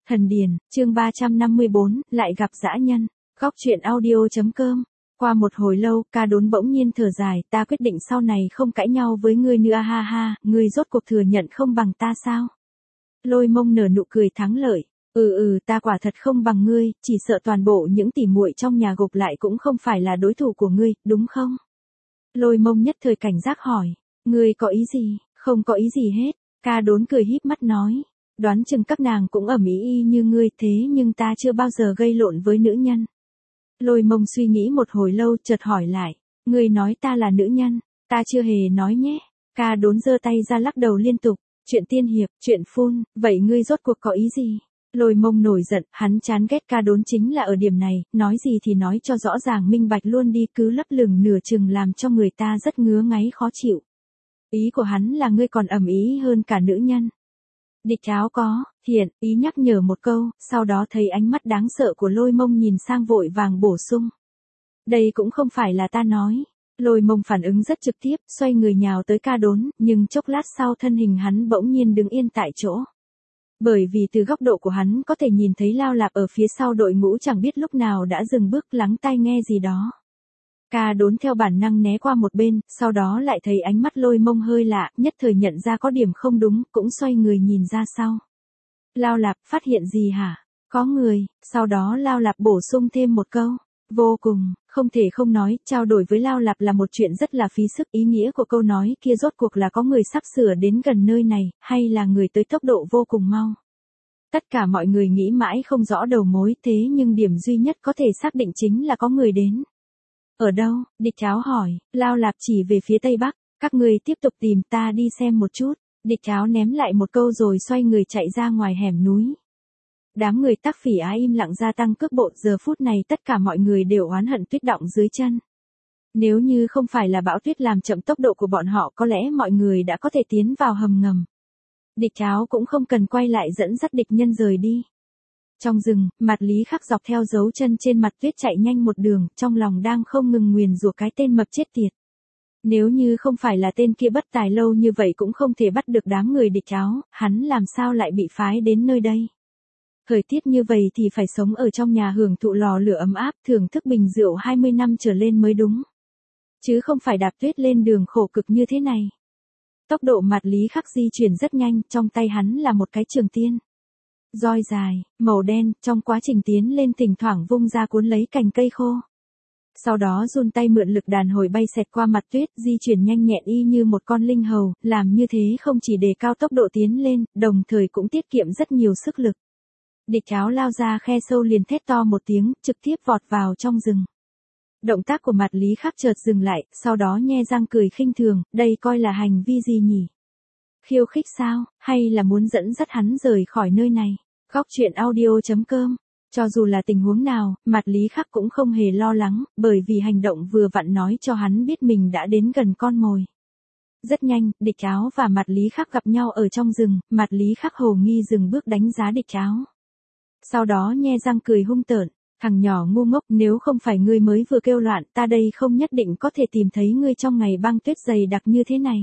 Thần Điền, chương 354, lại gặp dã nhân. Góc truyện audio.com. Qua một hồi lâu, Ca Đốn bỗng nhiên thở dài, ta quyết định sau này không cãi nhau với ngươi nữa, ha ha, ngươi rốt cuộc thừa nhận không bằng ta sao? Lôi Mông nở nụ cười thắng lợi, ta quả thật không bằng ngươi, chỉ sợ toàn bộ những tỉ muội trong nhà gộp lại cũng không phải là đối thủ của ngươi, đúng không? Lôi Mông nhất thời cảnh giác hỏi, ngươi có ý gì? Không có ý gì hết. Ca Đốn cười híp mắt nói, đoán chừng các nàng cũng ầm ĩ y như ngươi, thế nhưng ta chưa bao giờ gây lộn với nữ nhân. Lôi Mông suy nghĩ một hồi lâu chợt hỏi lại, ngươi nói ta là nữ nhân, ta chưa hề nói nhé. Ca Đốn giơ tay ra lắc đầu liên tục, chuyện tiên hiệp, chuyện phun, vậy ngươi rốt cuộc có ý gì? Lôi Mông nổi giận, hắn chán ghét Ca Đốn chính là ở điểm này, nói gì thì nói cho rõ ràng minh bạch luôn đi, cứ lấp lửng nửa chừng làm cho người ta rất ngứa ngáy khó chịu. Ý của hắn là ngươi còn ầm ĩ hơn cả nữ nhân. Địch Tháo có, Thiện, ý nhắc nhở một câu, sau đó thấy ánh mắt đáng sợ của Lôi Mông nhìn sang vội vàng bổ sung. Đây cũng không phải là ta nói. Lôi Mông phản ứng rất trực tiếp, xoay người nhào tới Ca Đốn, nhưng chốc lát sau thân hình hắn bỗng nhiên đứng yên tại chỗ. Bởi vì từ góc độ của hắn có thể nhìn thấy Lao Lạp ở phía sau đội ngũ chẳng biết lúc nào đã dừng bước lắng tai nghe gì đó. Ca Đốn theo bản năng né qua một bên, sau đó lại thấy ánh mắt Lôi Mông hơi lạ, nhất thời nhận ra có điểm không đúng, cũng xoay người nhìn ra sau. Lao Lạp, phát hiện gì hả? Có người, sau đó Lao Lạp bổ sung thêm một câu. Vô cùng, không thể không nói, trao đổi với Lao Lạp là một chuyện rất là phí sức, ý nghĩa của câu nói kia rốt cuộc là có người sắp sửa đến gần nơi này, hay là người tới tốc độ vô cùng mau. Tất cả mọi người nghĩ mãi không rõ đầu mối, thế nhưng điểm duy nhất có thể xác định chính là có người đến. Ở đâu? Địch Tháo hỏi. Lao Lạp chỉ về phía tây bắc, các người tiếp tục tìm, ta đi xem một chút. Địch Tháo ném lại một câu rồi xoay người chạy ra ngoài hẻm núi. Đám người Tắc Phỉ Á im lặng gia tăng cước bộ, giờ phút này tất cả mọi người đều oán hận tuyết đọng dưới chân. Nếu như không phải là bão tuyết làm chậm tốc độ của bọn họ, có lẽ mọi người đã có thể tiến vào hầm ngầm. Địch Tháo cũng không cần quay lại dẫn dắt địch nhân rời đi. Trong rừng, Mạt Lý Khắc dọc theo dấu chân trên mặt tuyết chạy nhanh một đường, trong lòng đang không ngừng nguyền rủa cái tên mập chết tiệt. Nếu như không phải là tên kia bất tài lâu như vậy cũng không thể bắt được đám người Địch Tháo, hắn làm sao lại bị phái đến nơi đây. Thời tiết như vậy thì phải sống ở trong nhà hưởng thụ lò lửa ấm áp, thưởng thức bình rượu 20 năm trở lên mới đúng. Chứ không phải đạp tuyết lên đường khổ cực như thế này. Tốc độ Mạt Lý Khắc di chuyển rất nhanh, trong tay hắn là một cái trường tiên. Roi dài, màu đen, trong quá trình tiến lên thỉnh thoảng vung ra cuốn lấy cành cây khô. Sau đó run tay mượn lực đàn hồi bay xẹt qua mặt tuyết, di chuyển nhanh nhẹn y như một con linh hầu, làm như thế không chỉ đề cao tốc độ tiến lên, đồng thời cũng tiết kiệm rất nhiều sức lực. Địch Tháo lao ra khe sâu liền thét to một tiếng, trực tiếp vọt vào trong rừng. Động tác của Mạt Lý Khắc chợt dừng lại, sau đó nhe răng cười khinh thường, đây coi là hành vi gì nhỉ? Khiêu khích sao, hay là muốn dẫn dắt hắn rời khỏi nơi này? Góc truyện audio.com. Cho dù là tình huống nào, Mạt Lý Khắc cũng không hề lo lắng, bởi vì hành động vừa vặn nói cho hắn biết mình đã đến gần con mồi. Rất nhanh, Địch Tháo và Mạt Lý Khắc gặp nhau ở trong rừng, Mạt Lý Khắc hồ nghi dừng bước đánh giá Địch Tháo. Sau đó nhe răng cười hung tợn, thằng nhỏ ngu ngốc, nếu không phải ngươi mới vừa kêu loạn, ta đây không nhất định có thể tìm thấy ngươi trong ngày băng tuyết dày đặc như thế này.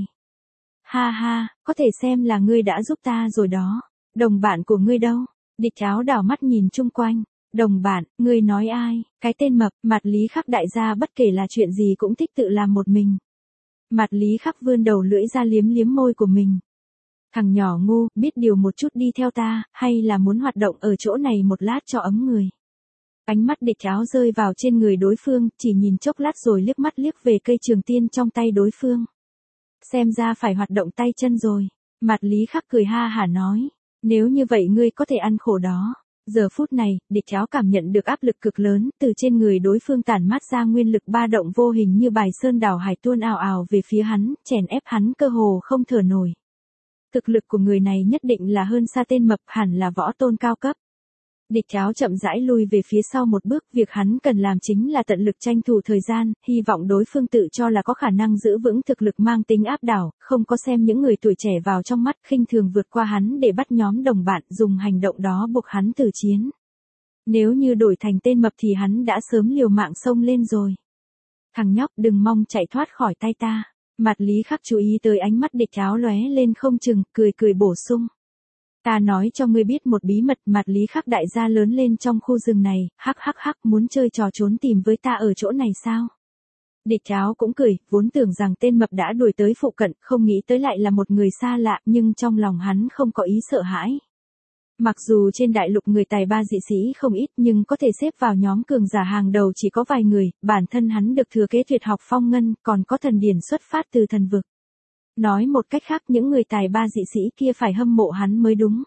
Ha ha, có thể xem là ngươi đã giúp ta rồi đó. Đồng bạn của ngươi đâu? Địch Tháo đảo mắt nhìn chung quanh. Đồng bạn, ngươi nói ai? Cái tên mập, Mạt Lý Khắc đại gia bất kể là chuyện gì cũng thích tự làm một mình. Mạt Lý Khắc vươn đầu lưỡi ra liếm liếm môi của mình. Thằng nhỏ ngu, biết điều một chút đi theo ta, hay là muốn hoạt động ở chỗ này một lát cho ấm người. Ánh mắt Địch Tháo rơi vào trên người đối phương, chỉ nhìn chốc lát rồi liếc mắt liếc về cây trường tiên trong tay đối phương. Xem ra phải hoạt động tay chân rồi. Mạt Lý Khắc cười ha hả nói, nếu như vậy ngươi có thể ăn khổ đó. Giờ phút này, Địch Tháo cảm nhận được áp lực cực lớn, từ trên người đối phương tản mát ra nguyên lực ba động vô hình như bài sơn đảo hải tuôn ào ào về phía hắn, chèn ép hắn cơ hồ không thở nổi. Thực lực của người này nhất định là hơn xa tên mập, hẳn là võ tôn cao cấp. Địch Tháo chậm rãi lui về phía sau một bước, việc hắn cần làm chính là tận lực tranh thủ thời gian, hy vọng đối phương tự cho là có khả năng giữ vững thực lực mang tính áp đảo, không có xem những người tuổi trẻ vào trong mắt, khinh thường vượt qua hắn để bắt nhóm đồng bạn, dùng hành động đó buộc hắn từ chiến. Nếu như đổi thành tên mập thì hắn đã sớm liều mạng xông lên rồi. Thằng nhóc, đừng mong chạy thoát khỏi tay ta. Mạt Lý Khắc chú ý tới ánh mắt Địch Tháo lóe lên không chừng, cười cười bổ sung. Ta nói cho ngươi biết một bí mật, Mạt Lý Khắc đại gia lớn lên trong khu rừng này, hắc hắc hắc, muốn chơi trò trốn tìm với ta ở chỗ này sao? Địch Cháo cũng cười, vốn tưởng rằng tên mập đã đuổi tới phụ cận, không nghĩ tới lại là một người xa lạ, nhưng trong lòng hắn không có ý sợ hãi. Mặc dù trên đại lục người tài ba dị sĩ không ít, nhưng có thể xếp vào nhóm cường giả hàng đầu chỉ có vài người, bản thân hắn được thừa kế tuyệt học phong ngân, còn có thần điển xuất phát từ thần vực. Nói một cách khác, những người tài ba dị sĩ kia phải hâm mộ hắn mới đúng.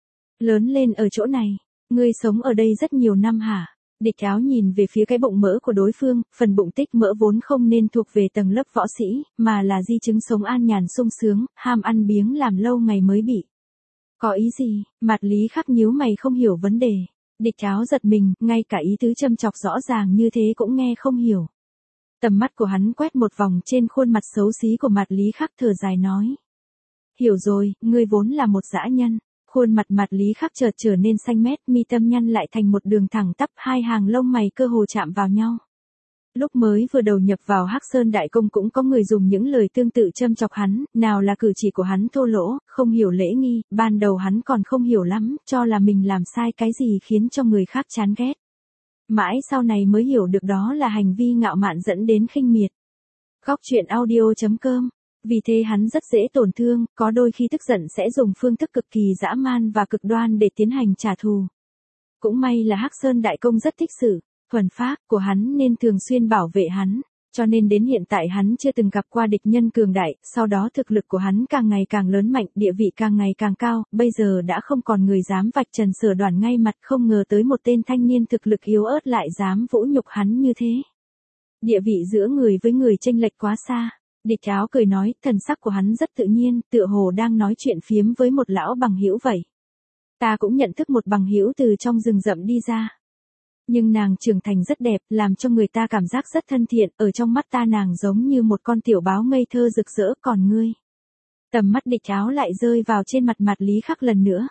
Lớn lên ở chỗ này, ngươi sống ở đây rất nhiều năm hả? Địch Cháo nhìn về phía cái bụng mỡ của đối phương, phần bụng tích mỡ vốn không nên thuộc về tầng lớp võ sĩ, mà là di chứng sống an nhàn sung sướng, ham ăn biếng làm lâu ngày mới bị. Có ý gì? Mạt Lý Khắc nhíu mày không hiểu vấn đề. Địch Cháo giật mình, ngay cả ý tứ châm chọc rõ ràng như thế cũng nghe không hiểu. Tầm mắt của hắn quét một vòng trên khuôn mặt xấu xí của Mạt Lý Khắc, thở dài nói. Hiểu rồi, ngươi vốn là một dã nhân. Khuôn mặt Mạt Lý Khắc chợt trở nên xanh mét, mi tâm nhăn lại thành một đường thẳng tắp, hai hàng lông mày cơ hồ chạm vào nhau. Lúc mới vừa đầu nhập vào Hắc Sơn Đại Công cũng có người dùng những lời tương tự châm chọc hắn, nào là cử chỉ của hắn thô lỗ, không hiểu lễ nghi, ban đầu hắn còn không hiểu lắm, cho là mình làm sai cái gì khiến cho người khác chán ghét. Mãi sau này mới hiểu được đó là hành vi ngạo mạn dẫn đến khinh miệt. Góc truyện audio.com. Vì thế hắn rất dễ tổn thương, có đôi khi tức giận sẽ dùng phương thức cực kỳ dã man và cực đoan để tiến hành trả thù. Cũng may là Hắc Sơn Đại Công rất thích sự thuần phác của hắn nên thường xuyên bảo vệ hắn, cho nên đến hiện tại hắn chưa từng gặp qua địch nhân cường đại, sau đó thực lực của hắn càng ngày càng lớn mạnh, địa vị càng ngày càng cao, bây giờ đã không còn người dám vạch trần Sở Đoản ngay mặt, không ngờ tới một tên thanh niên thực lực yếu ớt lại dám vũ nhục hắn như thế. Địa vị giữa người với người chênh lệch quá xa. Địch Cháo cười nói, thần sắc của hắn rất tự nhiên, tựa hồ đang nói chuyện phiếm với một lão bằng hữu vậy. Ta cũng nhận thức một bằng hữu từ trong rừng rậm đi ra. Nhưng nàng trưởng thành rất đẹp, làm cho người ta cảm giác rất thân thiện, ở trong mắt ta nàng giống như một con tiểu báo ngây thơ rực rỡ, còn ngươi. Tầm mắt Địch Cháo lại rơi vào trên mặt Mạt Lý Khắc lần nữa.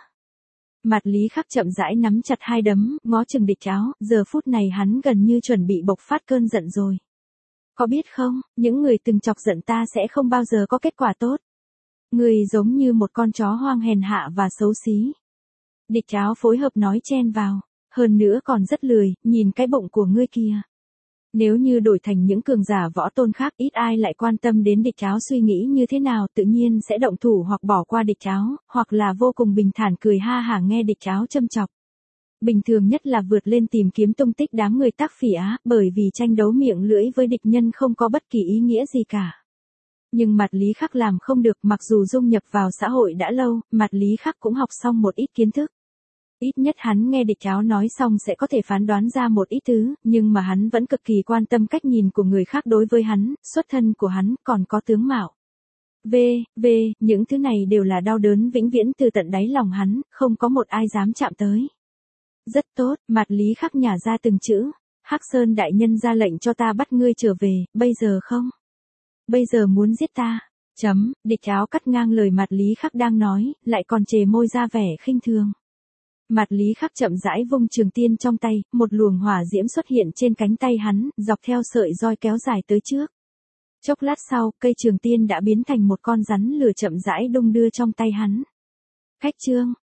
Mạt Lý Khắc chậm rãi nắm chặt hai đấm, ngó chừng Địch Cháo, giờ phút này hắn gần như chuẩn bị bộc phát cơn giận rồi. Có biết không, những người từng chọc giận ta sẽ không bao giờ có kết quả tốt. Ngươi giống như một con chó hoang hèn hạ và xấu xí. Địch Cháo phối hợp nói chen vào, hơn nữa còn rất lười, nhìn cái bụng của ngươi kia. Nếu như đổi thành những cường giả võ tôn khác, ít ai lại quan tâm đến Địch Cháo suy nghĩ như thế nào, tự nhiên sẽ động thủ hoặc bỏ qua Địch Cháo, hoặc là vô cùng bình thản cười ha hả nghe Địch Cháo châm chọc. Bình thường nhất là vượt lên tìm kiếm tung tích đám người Tác Phỉ Á, bởi vì tranh đấu miệng lưỡi với địch nhân không có bất kỳ ý nghĩa gì cả. Nhưng Mạt Lý Khắc làm không được, mặc dù dung nhập vào xã hội đã lâu, Mạt Lý Khắc cũng học xong một ít kiến thức. Ít nhất hắn nghe Địch Cháo nói xong sẽ có thể phán đoán ra một ít thứ, nhưng mà hắn vẫn cực kỳ quan tâm cách nhìn của người khác đối với hắn, xuất thân của hắn, còn có tướng mạo. Những thứ này đều là đau đớn vĩnh viễn từ tận đáy lòng hắn, không có một ai dám chạm tới. Rất tốt, Mạt Lý Khắc nhả ra từng chữ. Hắc Sơn đại nhân ra lệnh cho ta bắt ngươi trở về, bây giờ không? Bây giờ muốn giết ta. Địch Cháo cắt ngang lời Mạt Lý Khắc đang nói, lại còn chề môi ra vẻ khinh thường. Mạt Lý Khắc chậm rãi vung trường tiên trong tay, một luồng hỏa diễm xuất hiện trên cánh tay hắn, dọc theo sợi roi kéo dài tới trước. Chốc lát sau, cây trường tiên đã biến thành một con rắn lửa chậm rãi đung đưa trong tay hắn. Khách chương.